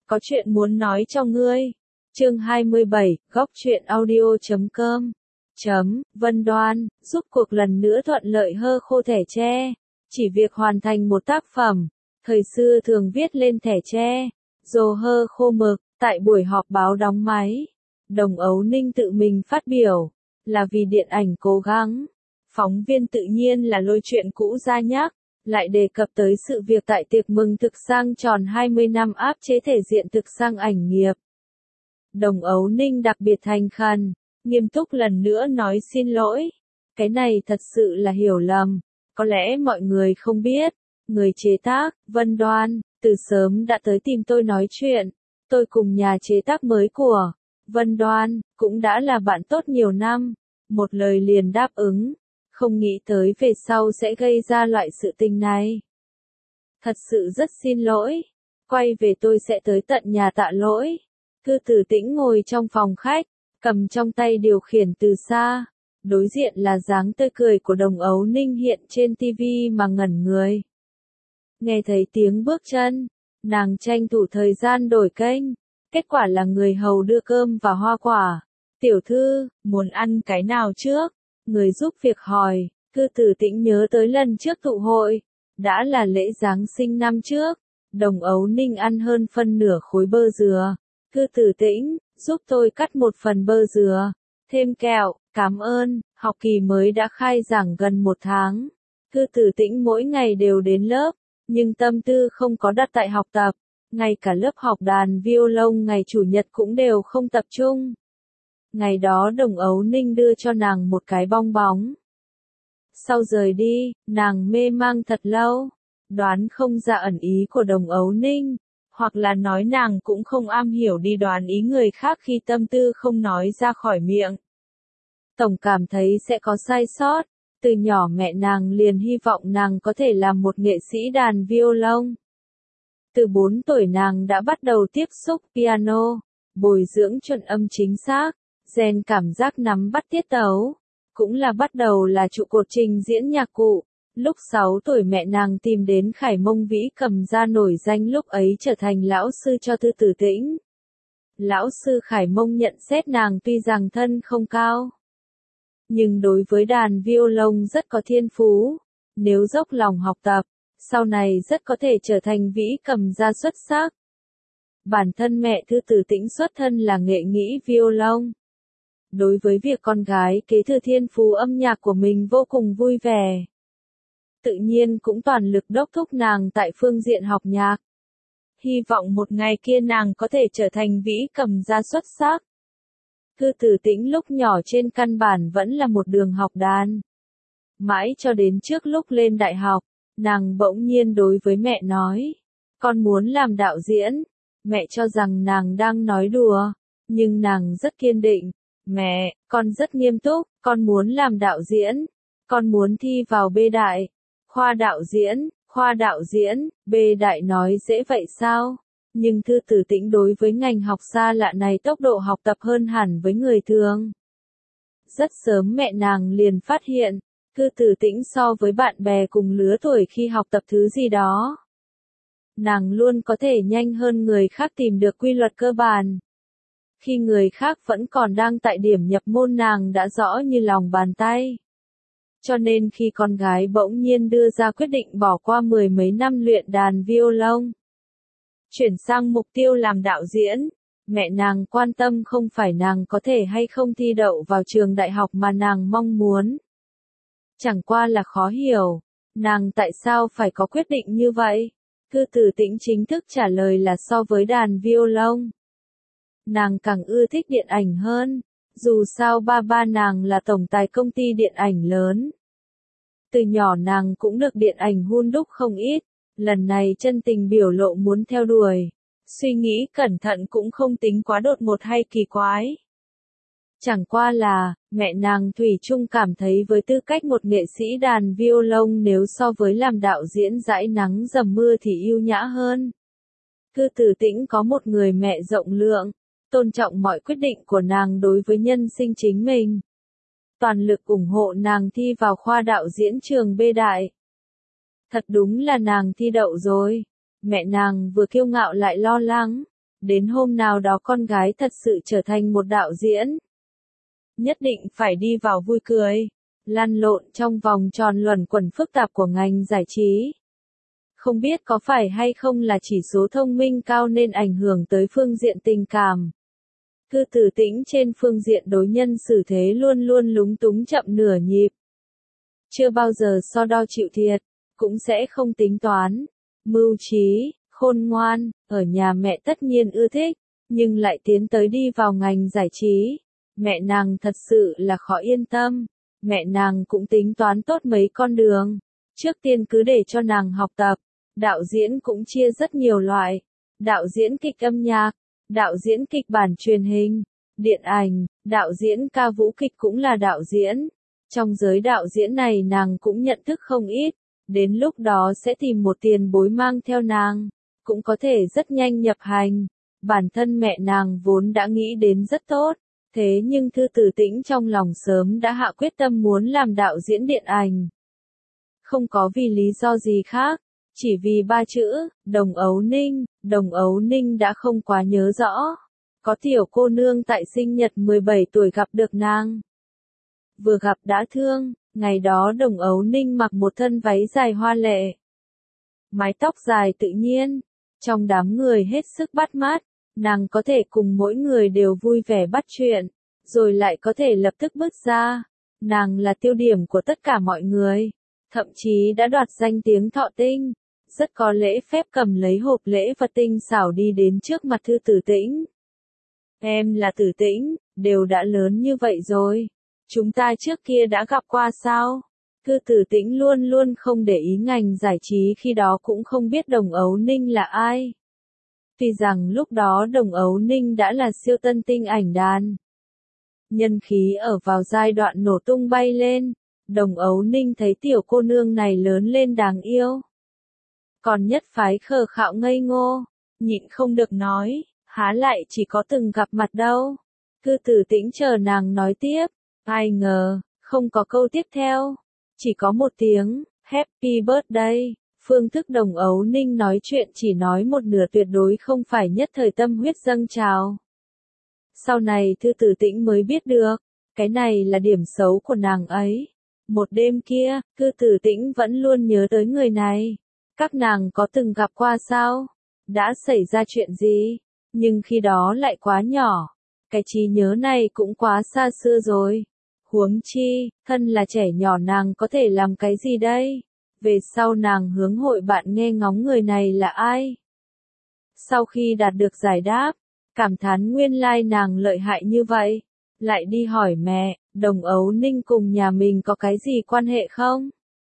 có chuyện muốn nói cho ngươi. Chương 27, góc truyện audio.com. Vân Đoan, giúp cuộc lần nữa thuận lợi hơ khô thẻ tre. Chỉ việc hoàn thành một tác phẩm, thời xưa thường viết lên thẻ tre, rồi hơ khô mực. Tại buổi họp báo đóng máy, Đồng Ấu Ninh tự mình phát biểu, là vì điện ảnh cố gắng. Phóng viên tự nhiên là lôi chuyện cũ ra nhắc, lại đề cập tới sự việc tại tiệc mừng thực sang tròn 20 năm áp chế thể diện thực sang ảnh nghiệp. Đồng Ấu Ninh đặc biệt thành khẩn, nghiêm túc lần nữa nói xin lỗi. Cái này thật sự là hiểu lầm, có lẽ mọi người không biết, người chế tác, Vân Đoan, từ sớm đã tới tìm tôi nói chuyện. Tôi cùng nhà chế tác mới của Vân Đoan, cũng đã là bạn tốt nhiều năm, một lời liền đáp ứng, không nghĩ tới về sau sẽ gây ra loại sự tình này. Thật sự rất xin lỗi, quay về tôi sẽ tới tận nhà tạ lỗi. Cư Tử Tĩnh ngồi trong phòng khách, cầm trong tay điều khiển từ xa, đối diện là dáng tươi cười của Đồng Ấu Ninh hiện trên tivi mà ngẩn người. Nghe thấy tiếng bước chân, nàng tranh thủ thời gian đổi kênh, kết quả là người hầu đưa cơm và hoa quả. Tiểu thư, muốn ăn cái nào trước? Người giúp việc hỏi. Cư Tử Tĩnh nhớ tới lần trước tụ hội, đã là lễ Giáng sinh năm trước. Đồng Ấu Ninh ăn hơn phân nửa khối bơ dừa. Cư Tử Tĩnh, giúp tôi cắt một phần bơ dừa, thêm kẹo, cảm ơn. Học kỳ mới đã khai giảng gần 1 tháng. Cư Tử Tĩnh mỗi ngày đều đến lớp, nhưng tâm tư không có đặt tại học tập. Ngay cả lớp học đàn violon ngày chủ nhật cũng đều không tập trung. Ngày đó Đồng Ấu Ninh đưa cho nàng một cái bong bóng. Sau rời đi, nàng mê mang thật lâu, đoán không ra ẩn ý của Đồng Ấu Ninh, hoặc là nói nàng cũng không am hiểu đi đoán ý người khác khi tâm tư không nói ra khỏi miệng. Tổng cảm thấy sẽ có sai sót, từ nhỏ mẹ nàng liền hy vọng nàng có thể làm một nghệ sĩ đàn violon. Từ 4 tuổi nàng đã bắt đầu tiếp xúc piano, bồi dưỡng chuẩn âm chính xác, rèn cảm giác nắm bắt tiết tấu, cũng là bắt đầu là trụ cột trình diễn nhạc cụ. Lúc 6 tuổi mẹ nàng tìm đến Khải Mông Vĩ Cầm ra nổi danh lúc ấy trở thành lão sư cho Cư Tử Tĩnh. Lão sư Khải Mông nhận xét nàng tuy rằng thân không cao, nhưng đối với đàn violon rất có thiên phú, nếu dốc lòng học tập, sau này rất có thể trở thành vĩ cầm gia xuất sắc. Bản thân mẹ Cư Tử Tĩnh xuất thân là nghệ sĩ violon. Đối với việc con gái kế thừa thiên phú âm nhạc của mình vô cùng vui vẻ. Tự nhiên cũng toàn lực đốc thúc nàng tại phương diện học nhạc. Hy vọng một ngày kia nàng có thể trở thành vĩ cầm gia xuất sắc. Cư Tử Tĩnh lúc nhỏ trên căn bản vẫn là một đường học đàn. Mãi cho đến trước lúc lên đại học, nàng bỗng nhiên đối với mẹ nói, con muốn làm đạo diễn. Mẹ cho rằng nàng đang nói đùa, nhưng nàng rất kiên định. Mẹ, con rất nghiêm túc, con muốn làm đạo diễn. Con muốn thi vào B đại. Khoa đạo diễn, B đại nói dễ vậy sao? Nhưng Cư Tử Tĩnh đối với ngành học xa lạ này tốc độ học tập hơn hẳn với người thường. Rất sớm mẹ nàng liền phát hiện, Cư Tử Tĩnh so với bạn bè cùng lứa tuổi khi học tập thứ gì đó. Nàng luôn có thể nhanh hơn người khác tìm được quy luật cơ bản. Khi người khác vẫn còn đang tại điểm nhập môn nàng đã rõ như lòng bàn tay. Cho nên khi con gái bỗng nhiên đưa ra quyết định bỏ qua 10 mấy năm luyện đàn violon, chuyển sang mục tiêu làm đạo diễn, mẹ nàng quan tâm không phải nàng có thể hay không thi đậu vào trường đại học mà nàng mong muốn. Chẳng qua là khó hiểu, nàng tại sao phải có quyết định như vậy? Cư Tử Tĩnh chính thức trả lời là so với đàn violon, nàng càng ưa thích điện ảnh hơn, dù sao ba nàng là tổng tài công ty điện ảnh lớn. Từ nhỏ nàng cũng được điện ảnh hun đúc không ít, lần này chân tình biểu lộ muốn theo đuổi, suy nghĩ cẩn thận cũng không tính quá đột ngột hay kỳ quái. Chẳng qua là, mẹ nàng thủy chung cảm thấy với tư cách một nghệ sĩ đàn violon nếu so với làm đạo diễn dãi nắng dầm mưa thì ưu nhã hơn. Cư Tử Tĩnh có một người mẹ rộng lượng, tôn trọng mọi quyết định của nàng đối với nhân sinh chính mình. Toàn lực ủng hộ nàng thi vào khoa đạo diễn trường B đại. Thật đúng là nàng thi đậu rồi. Mẹ nàng vừa kiêu ngạo lại lo lắng. đến hôm nào đó con gái thật sự trở thành một đạo diễn. Nhất định phải đi vào vui cười, lăn lộn trong vòng tròn luẩn quẩn phức tạp của ngành giải trí. Không biết có phải hay không là chỉ số thông minh cao nên ảnh hưởng tới phương diện tình cảm. Cư Tử Tĩnh trên phương diện đối nhân xử thế luôn luôn lúng túng chậm nửa nhịp. Chưa bao giờ so đo chịu thiệt, cũng sẽ không tính toán. Mưu trí, khôn ngoan, ở nhà mẹ tất nhiên ưa thích, nhưng lại tiến tới đi vào ngành giải trí. Mẹ nàng thật sự là khó yên tâm. Mẹ nàng cũng tính toán tốt mấy con đường. Trước tiên cứ để cho nàng học tập. Đạo diễn cũng chia rất nhiều loại. Đạo diễn kịch âm nhạc, đạo diễn kịch bản truyền hình, điện ảnh, đạo diễn ca vũ kịch cũng là đạo diễn. Trong giới đạo diễn này nàng cũng nhận thức không ít. Đến lúc đó sẽ tìm một tiền bối mang theo nàng. Cũng có thể rất nhanh nhập hành. Bản thân mẹ nàng vốn đã nghĩ đến rất tốt. Thế nhưng Thư Tử Tĩnh trong lòng sớm đã hạ quyết tâm muốn làm đạo diễn điện ảnh. Không có vì lý do gì khác, chỉ vì ba chữ, Đồng Ấu Ninh đã không quá nhớ rõ. Có tiểu cô nương tại sinh nhật 17 tuổi gặp được nàng. Vừa gặp đã thương, ngày đó Đồng Ấu Ninh mặc một thân váy dài hoa lệ. Mái tóc dài tự nhiên, trong đám người hết sức bắt mắt. Nàng có thể cùng mỗi người đều vui vẻ bắt chuyện, rồi lại có thể lập tức bước ra. Nàng là tiêu điểm của tất cả mọi người, thậm chí đã đoạt danh tiếng Thọ Tinh. Rất có lễ phép cầm lấy hộp lễ vật tinh xảo đi đến trước mặt Thư Tử Tĩnh. Em là Tử Tĩnh, đều đã lớn như vậy rồi. Chúng ta trước kia đã gặp qua sao? Thư Tử Tĩnh luôn luôn không để ý ngành giải trí khi đó cũng không biết Đồng Ấu Ninh là ai. Tuy rằng lúc đó Đồng Ấu Ninh đã là siêu tân tinh ảnh đàn. Nhân khí ở vào giai đoạn nổ tung bay lên, Đồng Ấu Ninh thấy tiểu cô nương này lớn lên đáng yêu. Còn nhất phái khờ khạo ngây ngô, nhịn không được nói, há lại chỉ có từng gặp mặt đâu. Thư Tử Tĩnh chờ nàng nói tiếp, ai ngờ, không có câu tiếp theo, chỉ có một tiếng, Happy Birthday. Phương thức Đồng Ấu Ninh nói chuyện chỉ nói một nửa tuyệt đối không phải nhất thời tâm huyết dâng trào. Sau này Thư Tử Tĩnh mới biết được, cái này là điểm xấu của nàng ấy. Một đêm kia, Thư Tử Tĩnh vẫn luôn nhớ tới người này. Các nàng có từng gặp qua sao? Đã xảy ra chuyện gì? Nhưng khi đó lại quá nhỏ. Cái trí nhớ này cũng quá xa xưa rồi. Huống chi, thân là trẻ nhỏ nàng có thể làm cái gì đây? Về sau nàng hướng hội bạn nghe ngóng người này là ai. Sau khi đạt được giải đáp, cảm thán nguyên lai nàng lợi hại như vậy. Lại đi hỏi mẹ, Đồng Ấu Ninh cùng nhà mình có cái gì quan hệ không?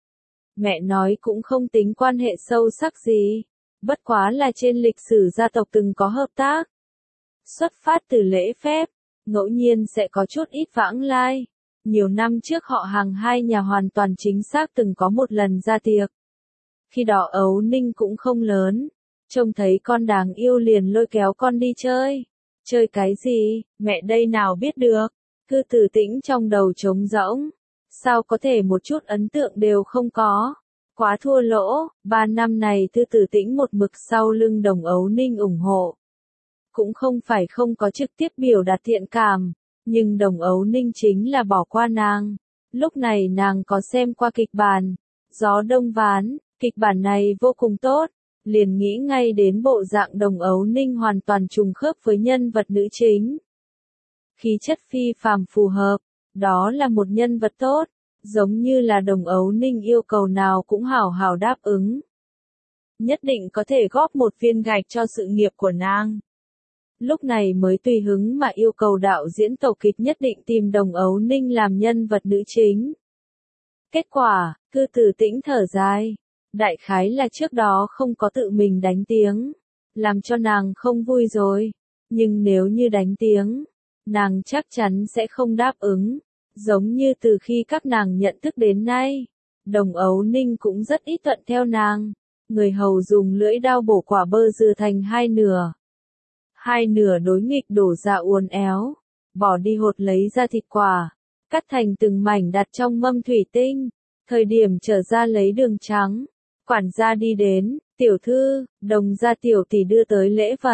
Mẹ nói cũng không tính quan hệ sâu sắc gì. Bất quá là trên lịch sử gia tộc từng có hợp tác. Xuất phát từ lễ phép, ngẫu nhiên sẽ có chút ít vãng lai. Nhiều năm trước họ hàng hai nhà hoàn toàn chính xác từng có một lần ra tiệc. Khi đó Ấu Ninh cũng không lớn, trông thấy con đáng yêu liền lôi kéo con đi chơi. Chơi cái gì, mẹ đây nào biết được. Thư Tử Tĩnh trong đầu trống rỗng. Sao có thể một chút ấn tượng đều không có. Quá thua lỗ, 3 năm này Thư Tử Tĩnh một mực sau lưng Đồng Ấu Ninh ủng hộ. Cũng không phải không có trực tiếp biểu đạt thiện cảm. Nhưng Đồng Ấu Ninh chính là bỏ qua nàng. Lúc này nàng có xem qua kịch bản, Gió Đông Ván, kịch bản này vô cùng tốt. Liền nghĩ ngay đến bộ dạng Đồng Ấu Ninh hoàn toàn trùng khớp với nhân vật nữ chính. Khí chất phi phàm phù hợp, đó là một nhân vật tốt, giống như là Đồng Ấu Ninh yêu cầu nào cũng hảo hảo đáp ứng. Nhất định có thể góp một viên gạch cho sự nghiệp của nàng. Lúc này mới tùy hứng mà yêu cầu đạo diễn tổ kịch nhất định tìm Đồng Ấu Ninh làm nhân vật nữ chính. Kết quả, Thư Tử Tĩnh thở dài. Đại khái là trước đó không có tự mình đánh tiếng. Làm cho nàng không vui rồi. Nhưng nếu như đánh tiếng, nàng chắc chắn sẽ không đáp ứng. Giống như từ khi các nàng nhận thức đến nay, Đồng Ấu Ninh cũng rất ít thuận theo nàng. Người hầu dùng lưỡi dao bổ quả bơ dừa thành hai nửa. Hai nửa đối nghịch đổ ra uốn éo, bỏ đi hột lấy ra thịt quả, cắt thành từng mảnh đặt trong mâm thủy tinh, thời điểm trở ra lấy đường trắng, quản gia đi đến, tiểu thư, Đồng gia tiểu tỷ đưa tới lễ vật,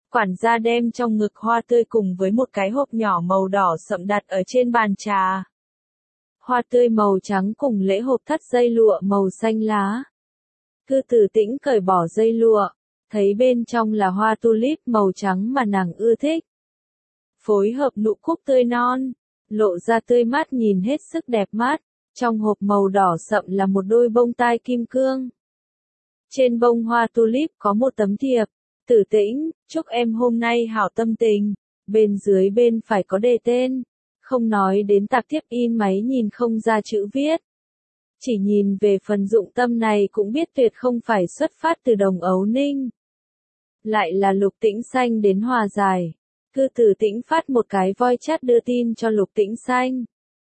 Quản gia đem trong ngực hoa tươi cùng với một cái hộp nhỏ màu đỏ sậm đặt ở trên bàn trà. Hoa tươi màu trắng cùng lễ hộp thắt dây lụa màu xanh lá. Cư Tử Tĩnh cởi bỏ dây lụa, thấy bên trong là hoa tulip màu trắng mà nàng ưa thích. Phối hợp nụ cúc tươi non, lộ ra tươi mát nhìn hết sức đẹp mắt. Trong hộp màu đỏ sậm là một đôi bông tai kim cương. Trên bông hoa tulip có một tấm thiệp. Tử Tĩnh, chúc em hôm nay hảo tâm tình. Bên dưới bên phải có đề tên. Không nói đến tạp thiếp in máy nhìn không ra chữ viết. Chỉ nhìn về phần dụng tâm này cũng biết tuyệt không phải xuất phát từ Đồng Ấu Ninh. Lại là Lục Tĩnh Xanh đến hòa giải. Cư Tử Tĩnh phát một cái voi chat đưa tin cho Lục Tĩnh Xanh.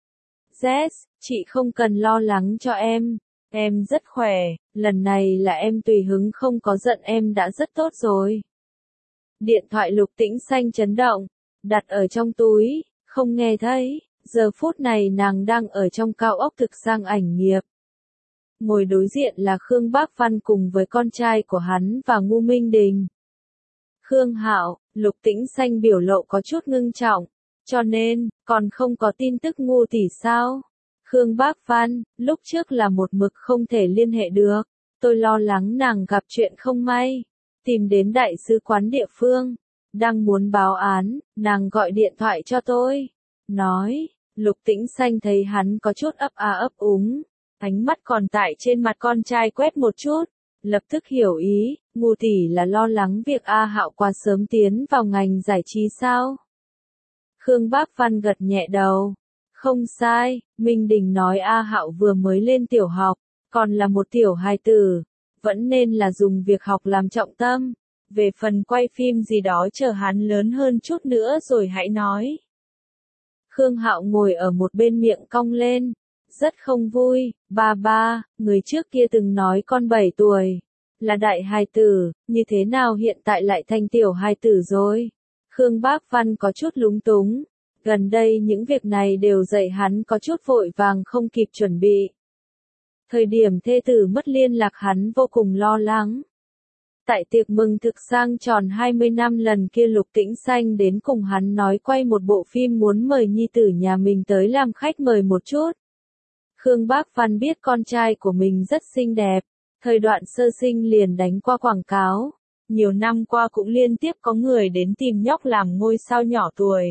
Yes, chị không cần lo lắng cho em rất khỏe, lần này là em tùy hứng không có giận em đã rất tốt rồi. Điện thoại Lục Tĩnh Xanh chấn động, đặt ở trong túi, không nghe thấy, giờ phút này nàng đang ở trong cao ốc thực sang ảnh nghiệp. Ngồi đối diện là Khương Bác Văn cùng với con trai của hắn và Ngô Minh Đình. Khương Hạo, Lục Tĩnh Xanh biểu lộ có chút ngưng trọng, cho nên, còn không có tin tức Ngô tỷ sao? Khương Bác Văn, lúc trước là một mực không thể liên hệ được, tôi lo lắng nàng gặp chuyện không may, tìm đến đại sứ quán địa phương, đang muốn báo án, nàng gọi điện thoại cho tôi, nói, Lục Tĩnh Xanh thấy hắn có chút ấp a ấp úng, ánh mắt còn tại trên mặt con trai quét một chút, lập tức hiểu ý, Ngô tỷ là lo lắng việc A Hạo quá sớm tiến vào ngành giải trí sao? Khương Bác Văn gật nhẹ đầu. Không sai, Minh Đình nói A Hạo vừa mới lên tiểu học, còn là một tiểu hài tử, vẫn nên là dùng việc học làm trọng tâm. Về phần quay phim gì đó chờ hắn lớn hơn chút nữa rồi hãy nói. Khương Hạo ngồi ở một bên miệng cong lên, rất không vui, ba, người trước kia từng nói con 7 tuổi, là đại hài tử, như thế nào hiện tại lại thành tiểu hài tử rồi? Khương Bác Văn có chút lúng túng. Gần đây những việc này đều dạy hắn có chút vội vàng không kịp chuẩn bị. Thời điểm thê tử mất liên lạc hắn vô cùng lo lắng. Tại tiệc mừng thực sang tròn 20 năm lần kia Lục Tĩnh Xanh đến cùng hắn nói quay một bộ phim muốn mời nhi tử nhà mình tới làm khách mời một chút. Khương Bác Văn biết con trai của mình rất xinh đẹp, thời đoạn sơ sinh liền đánh qua quảng cáo. Nhiều năm qua cũng liên tiếp có người đến tìm nhóc làm ngôi sao nhỏ tuổi.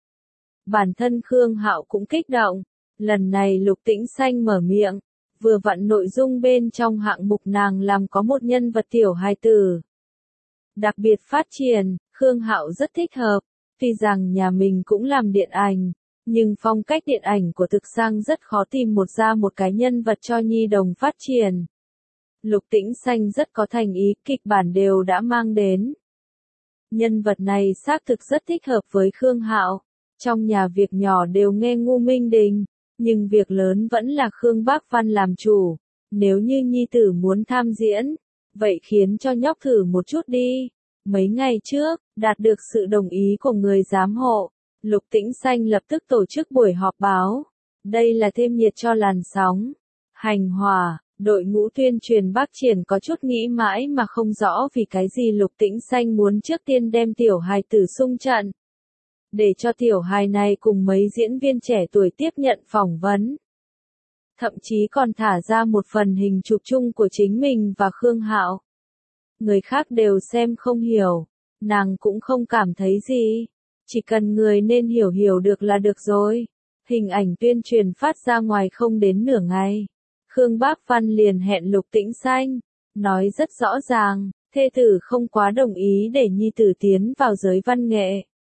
Bản thân Khương Hạo cũng kích động, lần này Lục Tĩnh Xanh mở miệng, vừa vặn nội dung bên trong hạng mục nàng làm có một nhân vật tiểu hài tử. Đặc biệt phát triển, Khương Hạo rất thích hợp, tuy rằng nhà mình cũng làm điện ảnh, nhưng phong cách điện ảnh của Thực Sang rất khó tìm một cái nhân vật cho nhi đồng phát triển. Lục Tĩnh Xanh rất có thành ý, kịch bản đều đã mang đến. Nhân vật này xác thực rất thích hợp với Khương Hạo. Trong nhà việc nhỏ đều nghe Ngô Minh Đình, nhưng việc lớn vẫn là Khương Bác Văn làm chủ. Nếu như nhi tử muốn tham diễn, vậy khiến cho nhóc thử một chút đi. Mấy ngày trước, đạt được sự đồng ý của người giám hộ, Lục Tĩnh Xanh lập tức tổ chức buổi họp báo. Đây là thêm nhiệt cho làn sóng. Hành hòa, đội ngũ tuyên truyền Bắc Triển có chút nghĩ mãi mà không rõ vì cái gì Lục Tĩnh Xanh muốn trước tiên đem tiểu hài tử xung trận. Để cho tiểu hài này cùng mấy diễn viên trẻ tuổi tiếp nhận phỏng vấn. Thậm chí còn thả ra một phần hình chụp chung của chính mình và Khương Hạo. Người khác đều xem không hiểu, nàng cũng không cảm thấy gì. Chỉ cần người nên hiểu được là được rồi. Hình ảnh tuyên truyền phát ra ngoài không đến nửa ngày. Khương Bác Văn liền hẹn Lục Tĩnh Xanh, nói rất rõ ràng, thê tử không quá đồng ý để nhi tử tiến vào giới văn nghệ.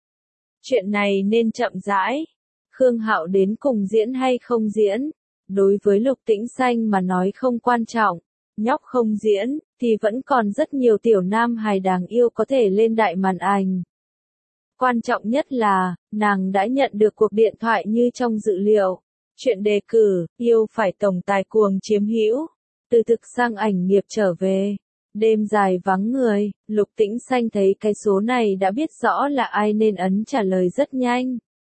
Chuyện này nên chậm rãi. Khương Hạo đến cùng diễn hay không diễn, đối với Lục Tĩnh Xanh mà nói không quan trọng. Nhóc không diễn, thì vẫn còn rất nhiều tiểu nam hài đáng yêu có thể lên đại màn ảnh. Quan trọng nhất là, nàng đã nhận được cuộc điện thoại như trong dự liệu. Chuyện đề cử, yêu phải tổng tài cuồng chiếm hữu. Từ Thực Sang ảnh nghiệp trở về. Đêm dài vắng người, Lục Tĩnh Xanh thấy cái số này đã biết rõ là ai nên ấn trả lời rất nhanh.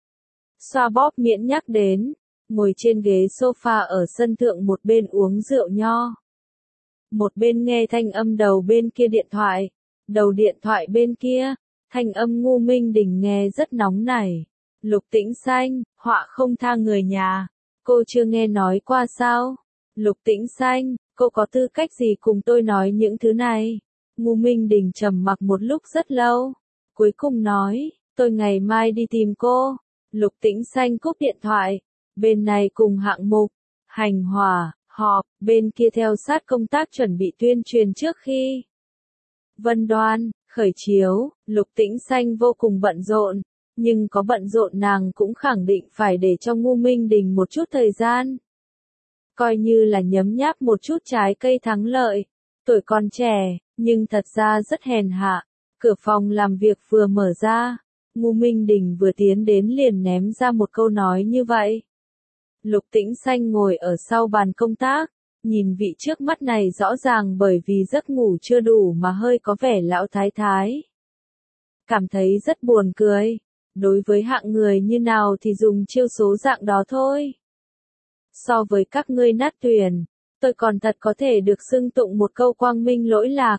Xoa bóp miễn nhắc đến, ngồi trên ghế sofa ở sân thượng một bên uống rượu nho. Một bên nghe thanh âm đầu bên kia điện thoại. Đầu điện thoại bên kia, Thanh âm Ngô Minh Đình nghe rất nóng nảy. Lục Tĩnh Xanh, họa không tha người nhà. Cô chưa nghe nói qua sao? Lục Tĩnh Xanh, cô có tư cách gì cùng tôi nói những thứ này? Ngô Minh Đình trầm mặc một lúc rất lâu. Cuối cùng nói, tôi ngày mai đi tìm cô. Lục Tĩnh Xanh cúp điện thoại. Bên này cùng hạng mục, hành hòa, họp, bên kia theo sát công tác chuẩn bị tuyên truyền trước khi Vân Đoan khởi chiếu. Lục Tĩnh Xanh vô cùng bận rộn, nhưng có bận rộn nàng cũng khẳng định phải để cho Ngô Minh Đình một chút thời gian. Coi như là nhấm nháp một chút trái cây thắng lợi. Tuổi còn trẻ, nhưng thật ra rất hèn hạ. Cửa phòng làm việc vừa mở ra, Ngô Minh Đình vừa tiến đến liền ném ra một câu nói như vậy. Lục Tĩnh Xanh ngồi ở sau bàn công tác, nhìn vị trước mắt này rõ ràng bởi vì giấc ngủ chưa đủ mà hơi có vẻ lão thái thái. Cảm thấy rất buồn cười. Đối với hạng người như nào thì dùng chiêu số dạng đó thôi. So với các ngươi nát tuyển, tôi còn thật có thể được xưng tụng một câu quang minh lỗi lạc.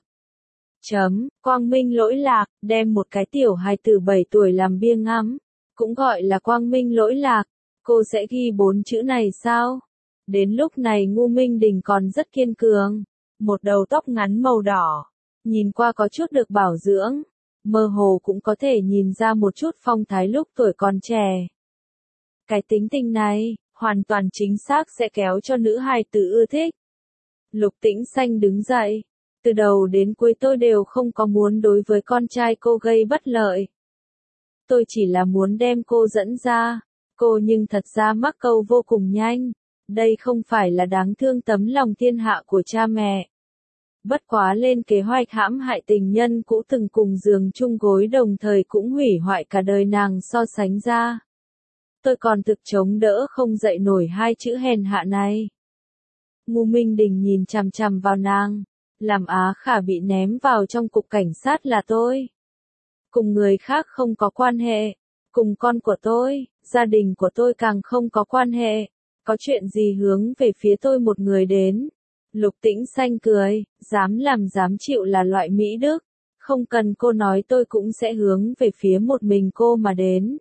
Quang minh lỗi lạc, đem một cái tiểu hài tử 7 tuổi làm bia ngắm, cũng gọi là quang minh lỗi lạc. Cô sẽ ghi 4 chữ này sao? Đến lúc này Ngô Minh Đình còn rất kiên cường. Một đầu tóc ngắn màu đỏ, nhìn qua có chút được bảo dưỡng. Mơ hồ cũng có thể nhìn ra một chút phong thái lúc tuổi còn trẻ. Cái tính tình này, hoàn toàn chính xác sẽ kéo cho nữ hài tử ưa thích. Lục Tĩnh Xanh đứng dậy. Từ đầu đến cuối tôi đều không có muốn đối với con trai cô gây bất lợi. Tôi chỉ là muốn đem cô dẫn ra. Cô nhưng thật ra mắc câu vô cùng nhanh. Đây không phải là đáng thương tấm lòng thiên hạ của cha mẹ. Bất quá lên kế hoạch hãm hại tình nhân cũ từng cùng giường chung gối đồng thời cũng hủy hoại cả đời nàng so sánh ra. Tôi còn thực chống đỡ không dậy nổi 2 chữ hèn hạ này. Ngô Minh Đình nhìn chằm chằm vào nàng. Làm Á Khả bị ném vào trong cục cảnh sát là tôi. Cùng người khác không có quan hệ. Cùng con của tôi, gia đình của tôi càng không có quan hệ. Có chuyện gì hướng về phía tôi một người đến. Lục Tĩnh Xanh cười, dám làm dám chịu là loại Mỹ Đức. Không cần cô nói tôi cũng sẽ hướng về phía một mình cô mà đến.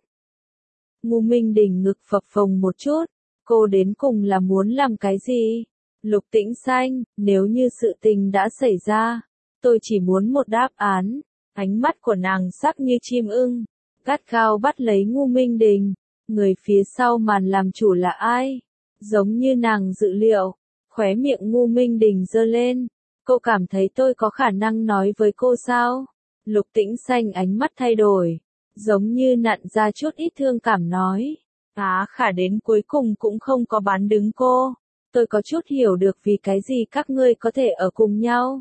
Ngô Minh Đình ngực phập phồng một chút. Cô đến cùng là muốn làm cái gì? Lục Tĩnh Xanh, nếu như sự tình đã xảy ra, tôi chỉ muốn một đáp án. Ánh mắt của nàng sắc như chim ưng, gắt gao bắt lấy Ngô Minh Đình. Người phía sau màn làm chủ là ai? Giống như nàng dự liệu, khóe miệng Ngô Minh Đình giơ lên. Cô cảm thấy tôi có khả năng nói với cô sao? Lục Tĩnh Xanh ánh mắt thay đổi, giống như nặn ra chút ít thương cảm nói. Á Khả đến cuối cùng cũng không có bán đứng cô. Tôi có chút hiểu được vì cái gì các ngươi có thể ở cùng nhau.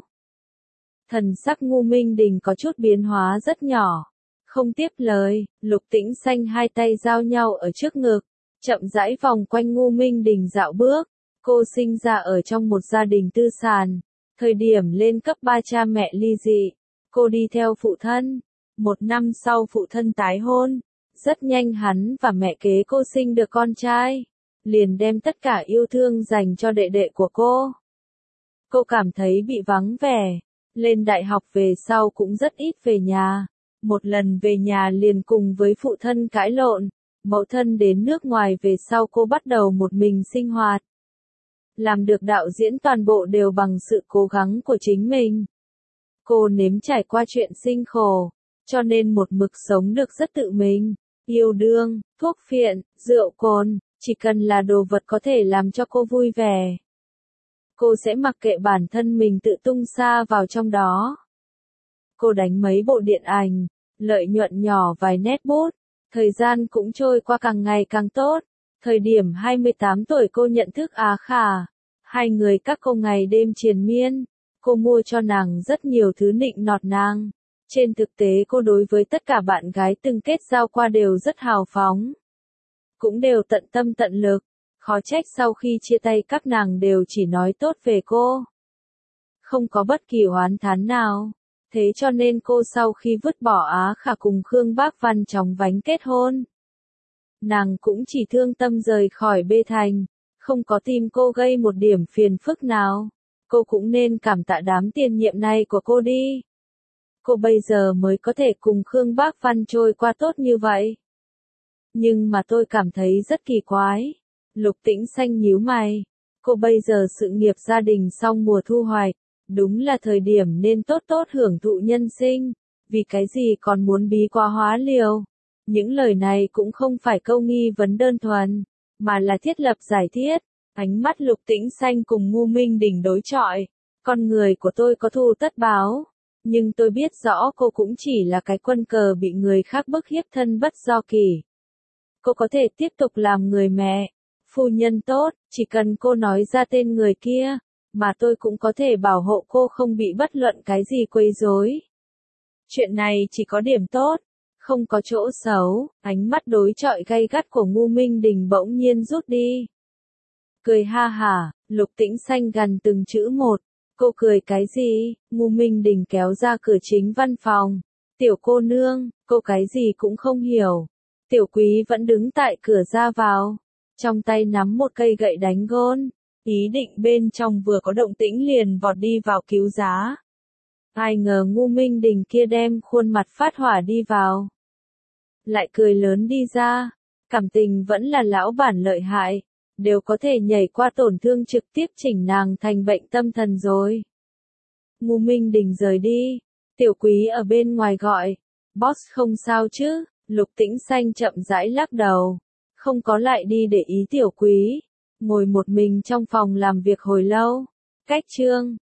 Thần sắc Ngô Minh Đình có chút biến hóa rất nhỏ. Không tiếp lời, Lục Tĩnh Xanh hai tay giao nhau ở trước ngực, chậm rãi vòng quanh Ngô Minh Đình dạo bước. Cô sinh ra ở trong một gia đình tư sản. Thời điểm lên cấp 3 cha mẹ ly dị. Cô đi theo phụ thân. 1 năm sau phụ thân tái hôn. Rất nhanh hắn và mẹ kế cô sinh được con trai. Liền đem tất cả yêu thương dành cho đệ đệ của cô. Cô cảm thấy bị vắng vẻ. Lên đại học về sau cũng rất ít về nhà. Một lần về nhà liền cùng với phụ thân cãi lộn. Mẫu thân đến nước ngoài về sau cô bắt đầu một mình sinh hoạt. Làm được đạo diễn toàn bộ đều bằng sự cố gắng của chính mình. Cô nếm trải qua chuyện sinh khổ, cho nên một mực sống được rất tự mình. Yêu đương, thuốc phiện, rượu cồn, chỉ cần là đồ vật có thể làm cho cô vui vẻ. Cô sẽ mặc kệ bản thân mình tự tung xa vào trong đó. Cô đánh mấy bộ điện ảnh, lợi nhuận nhỏ vài nét bút, thời gian cũng trôi qua càng ngày càng tốt. Thời điểm 28 tuổi cô nhận thức Á Khả. Hai người các cô ngày đêm triền miên. Cô mua cho nàng rất nhiều thứ nịnh nọt nàng. Trên thực tế cô đối với tất cả bạn gái từng kết giao qua đều rất hào phóng. Cũng đều tận tâm tận lực. Khó trách sau khi chia tay các nàng đều chỉ nói tốt về cô. Không có bất kỳ oán thán nào. Thế cho nên cô sau khi vứt bỏ Á Khả cùng Khương Bác Văn chóng vánh kết hôn. Nàng cũng chỉ thương tâm rời khỏi Bê Thành, không có tìm cô gây một điểm phiền phức nào. Cô cũng nên cảm tạ đám tiền nhiệm này của cô đi. cô bây giờ mới có thể cùng Khương Bác Văn trôi qua tốt như vậy. Nhưng mà tôi cảm thấy rất kỳ quái. Lục Tĩnh Xanh nhíu mày. Cô bây giờ sự nghiệp gia đình xong mùa thu hoạch, đúng là thời điểm nên tốt tốt hưởng thụ nhân sinh, vì cái gì còn muốn bí quá hóa liều. Những lời này cũng không phải câu nghi vấn đơn thuần, mà là thiết lập giải thiết. Ánh mắt Lục Tĩnh Xanh cùng Ngô Minh Đình đối chọi. Con người của tôi có thù tất báo, nhưng tôi biết rõ cô cũng chỉ là cái quân cờ bị người khác bức hiếp thân bất do kỳ. Cô có thể tiếp tục làm người mẹ, phu nhân tốt, chỉ cần cô nói ra tên người kia, mà tôi cũng có thể bảo hộ cô không bị bất luận cái gì quấy rối. Chuyện này chỉ có điểm tốt, không có chỗ xấu. Ánh mắt đối chọi gay gắt của Ngô Minh Đình bỗng nhiên rút đi. Cười ha hả, Lục Tĩnh Xanh gằn từng chữ một. Cô cười cái gì? Ngô Minh Đình kéo ra cửa chính văn phòng. Tiểu cô nương, cô cái gì cũng không hiểu. Tiểu Quý vẫn đứng tại cửa ra vào, trong tay nắm một cây gậy đánh gôn, ý định bên trong vừa có động tĩnh liền vọt đi vào cứu giá. Ai ngờ Ngô Minh Đình kia đem khuôn mặt phát hỏa đi vào. Lại cười lớn đi ra, cảm tình vẫn là lão bản lợi hại, đều có thể nhảy qua tổn thương trực tiếp chỉnh nàng thành bệnh tâm thần rồi. Ngô Minh Đình rời đi, Tiểu Quý ở bên ngoài gọi, boss không sao chứ? Lục Tĩnh Xanh chậm rãi lắc đầu, không có lại đi để ý Tiểu Quý, ngồi một mình trong phòng làm việc hồi lâu. Cách chương